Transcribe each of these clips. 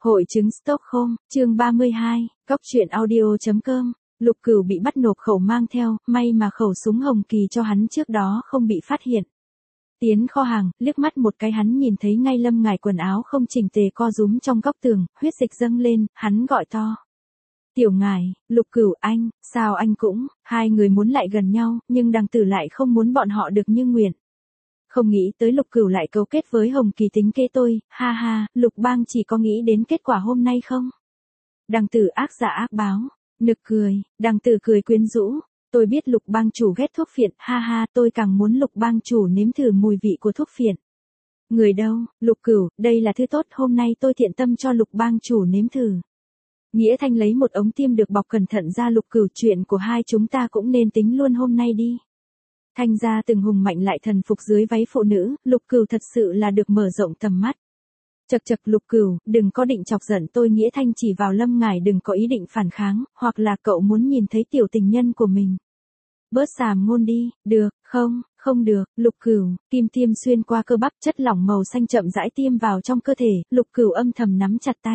Hội chứng Stockholm, chương 32, Cóc truyện audio.com. Lục Cửu bị bắt nộp khẩu mang theo, may mà khẩu súng hồng kỳ cho hắn trước đó không bị phát hiện. Tiến kho hàng, liếc mắt một cái hắn nhìn thấy ngay Lâm Ngải quần áo không chỉnh tề co rúm trong góc tường, huyết dịch dâng lên, hắn gọi to. Tiểu Ngải, Lục Cửu anh, sao anh cũng, hai người muốn lại gần nhau, nhưng đằng tử lại không muốn bọn họ được như nguyện. Không nghĩ tới Lục Cửu lại cấu kết với Hồng Kỳ tính kế tôi, ha ha, Lục Bang chỉ có nghĩ đến kết quả hôm nay không? Đằng tử ác giả ác báo, nực cười, đằng tử cười quyến rũ, tôi biết Lục Bang chủ ghét thuốc phiện, ha ha, tôi càng muốn Lục Bang chủ nếm thử mùi vị của thuốc phiện. Người đâu, Lục Cửu, đây là thứ tốt, hôm nay tôi thiện tâm cho Lục Bang chủ nếm thử. Nghĩa Thanh lấy một ống tiêm được bọc cẩn thận ra. Lục Cửu, chuyện của hai chúng ta cũng nên tính luôn hôm nay đi. Thanh gia từng hùng mạnh lại thần phục dưới váy phụ nữ, Lục Cửu thật sự là được mở rộng tầm mắt. Chậc chậc Lục Cửu, đừng có định chọc giận tôi. Nghĩa Thanh chỉ vào Lâm Ngải, đừng có ý định phản kháng, hoặc là cậu muốn nhìn thấy tiểu tình nhân của mình. Bớt xàm ngôn đi, được, không được, Lục Cửu, kim tiêm xuyên qua cơ bắp, chất lỏng màu xanh chậm rãi tiêm vào trong cơ thể, Lục Cửu âm thầm nắm chặt tay.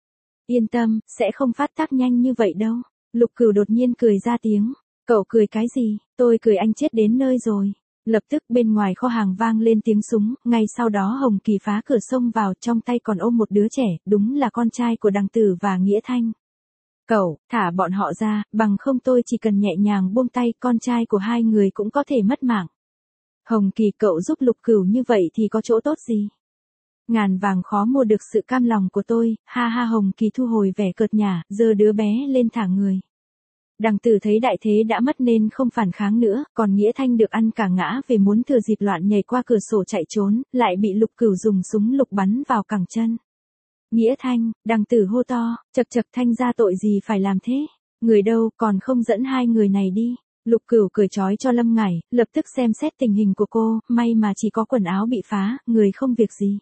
Yên tâm, sẽ không phát tác nhanh như vậy đâu. Lục Cửu đột nhiên cười ra tiếng. Cậu cười cái gì? Tôi cười anh chết đến nơi rồi. Lập tức bên ngoài kho hàng vang lên tiếng súng, ngay sau đó Hồng Kỳ phá cửa xông vào, trong tay còn ôm một đứa trẻ, đúng là con trai của Đằng Tử và Nghĩa Thanh. Cậu, thả bọn họ ra, bằng không tôi chỉ cần nhẹ nhàng buông tay, con trai của hai người cũng có thể mất mạng. Hồng Kỳ, cậu giúp Lục Cửu như vậy thì có chỗ tốt gì? Ngàn vàng khó mua được sự cam lòng của tôi, ha ha. Hồng Kỳ thu hồi vẻ cợt nhả, giơ đứa bé lên thả người. Đằng Tử thấy đại thế đã mất nên không phản kháng nữa, còn Nghĩa Thanh được ăn cả ngã về, muốn thừa dịp loạn nhảy qua cửa sổ chạy trốn, lại bị Lục Cửu dùng súng lục bắn vào cẳng chân. Nghĩa Thanh, Đằng Tử hô to, chậc chậc, Thanh ra tội gì phải làm thế? Người đâu, còn không dẫn hai người này đi. Lục Cửu cười trói cho Lâm Ngải, lập tức xem xét tình hình của cô, may mà chỉ có quần áo bị phá, người không việc gì.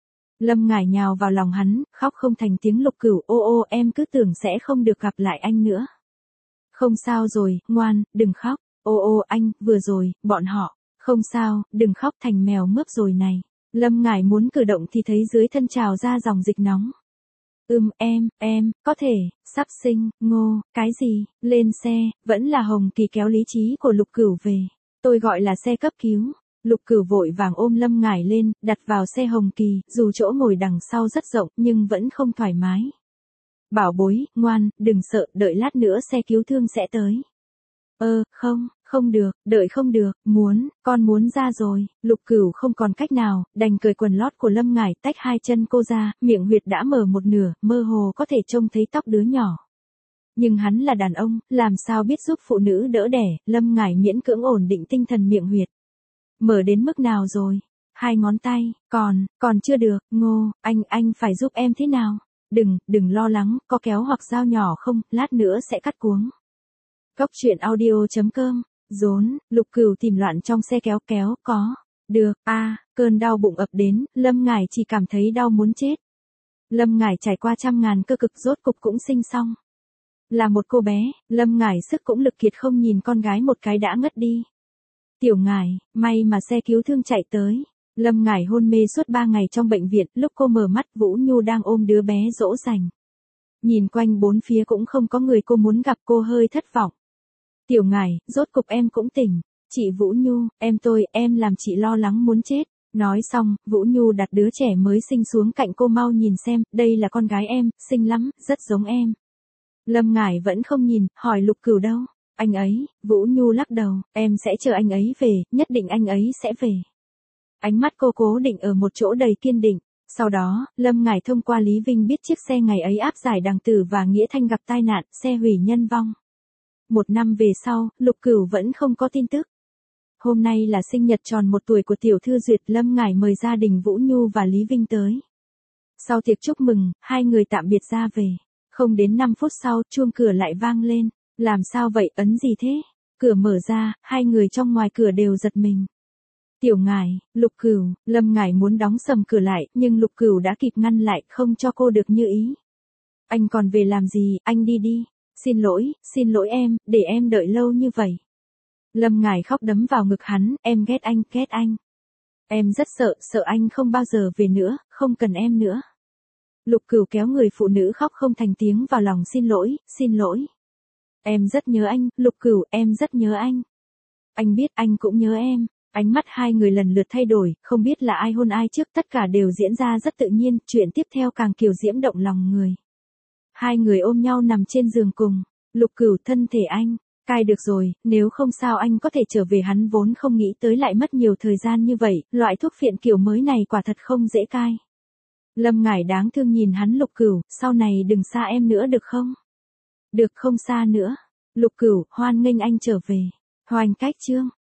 Lâm Ngải nhào vào lòng hắn, khóc không thành tiếng. Lục Cửu, ô ô, em cứ tưởng sẽ không được gặp lại anh nữa. Không sao rồi, ngoan, đừng khóc. Ô ô anh, vừa rồi, bọn họ. Không sao, đừng khóc thành mèo mướp rồi này. Lâm Ngải muốn cử động thì thấy dưới thân trào ra dòng dịch nóng. Em, có thể, sắp sinh, ngô, cái gì, lên xe, vẫn là Hồng Kỳ kéo lý trí của Lục Cửu về. Tôi gọi là xe cấp cứu. Lục Cửu vội vàng ôm Lâm Ngải lên, đặt vào xe Hồng Kỳ, dù chỗ ngồi đằng sau rất rộng nhưng vẫn không thoải mái. Bảo bối, ngoan, đừng sợ, đợi lát nữa xe cứu thương sẽ tới. Không được, đợi không được, con muốn ra rồi. Lục Cửu không còn cách nào, đành cởi quần lót của Lâm Ngải, tách hai chân cô ra, miệng huyệt đã mở một nửa, mơ hồ có thể trông thấy tóc đứa nhỏ. Nhưng hắn là đàn ông, làm sao biết giúp phụ nữ đỡ đẻ. Lâm Ngải miễn cưỡng ổn định tinh thần. Miệng huyệt mở đến mức nào rồi? 2 ngón tay, còn chưa được. Ngô, anh phải giúp em thế nào? Đừng lo lắng, có kéo hoặc dao nhỏ không, lát nữa sẽ cắt cuống. Cóc truyện audio.com. Lục Cửu tìm loạn trong xe kéo, có. Được, cơn đau bụng ập đến, Lâm Ngải chỉ cảm thấy đau muốn chết. Lâm Ngải trải qua trăm ngàn cơ cực rốt cục cũng sinh xong. Là một cô bé, Lâm Ngải sức cũng lực kiệt, không nhìn con gái một cái đã ngất đi. Tiểu Ngải, may mà xe cứu thương chạy tới. Lâm Ngải hôn mê suốt 3 ngày trong bệnh viện, lúc cô mở mắt Vũ Nhu đang ôm đứa bé dỗ dành. Nhìn quanh bốn phía cũng không có người cô muốn gặp, cô hơi thất vọng. Tiểu Ngải, rốt cục em cũng tỉnh. Chị Vũ Nhu, em làm chị lo lắng muốn chết. Nói xong, Vũ Nhu đặt đứa trẻ mới sinh xuống cạnh cô, mau nhìn xem, đây là con gái em, xinh lắm, rất giống em. Lâm Ngải vẫn không nhìn, hỏi Lục Cửu đâu? Anh ấy, Vũ Nhu lắc đầu, em sẽ chờ anh ấy về, nhất định anh ấy sẽ về. Ánh mắt cô cố định ở một chỗ đầy kiên định. Sau đó, Lâm Ngải thông qua Lý Vinh biết chiếc xe ngày ấy áp giải Đằng Tử và Nghĩa Thanh gặp tai nạn, xe hủy nhân vong. 1 năm về sau, Lục Cửu vẫn không có tin tức. Hôm nay là sinh nhật tròn 1 tuổi của tiểu thư Duyệt. Lâm Ngải mời gia đình Vũ Nhu và Lý Vinh tới. Sau tiệc chúc mừng, hai người tạm biệt ra về. Không đến 5 phút sau, chuông cửa lại vang lên. Làm sao vậy, ấn gì thế? Cửa mở ra, hai người trong ngoài cửa đều giật mình. Tiểu Ngải, Lục Cửu. Lâm Ngải muốn đóng sầm cửa lại, nhưng Lục Cửu đã kịp ngăn lại, không cho cô được như ý. Anh còn về làm gì, anh đi đi. Xin lỗi em, để em đợi lâu như vậy. Lâm Ngải khóc đấm vào ngực hắn, em ghét anh. Em rất sợ anh không bao giờ về nữa, không cần em nữa. Lục Cửu kéo người phụ nữ khóc không thành tiếng vào lòng xin lỗi, xin lỗi. Em rất nhớ anh, Lục Cửu, em rất nhớ anh. Anh biết anh cũng nhớ em. Ánh mắt hai người lần lượt thay đổi, không biết là ai hôn ai trước, tất cả đều diễn ra rất tự nhiên, chuyện tiếp theo càng kiều diễm động lòng người. Hai người ôm nhau nằm trên giường cùng. Lục Cửu, thân thể anh, cai được rồi, nếu không sao anh có thể trở về, hắn vốn không nghĩ tới lại mất nhiều thời gian như vậy, loại thuốc phiện kiểu mới này quả thật không dễ cai. Lâm Ngải đáng thương nhìn hắn. Lục Cửu, sau này đừng xa em nữa được không? Được, không xa nữa. Lục Cửu, hoan nghênh anh trở về. Hoành cách chương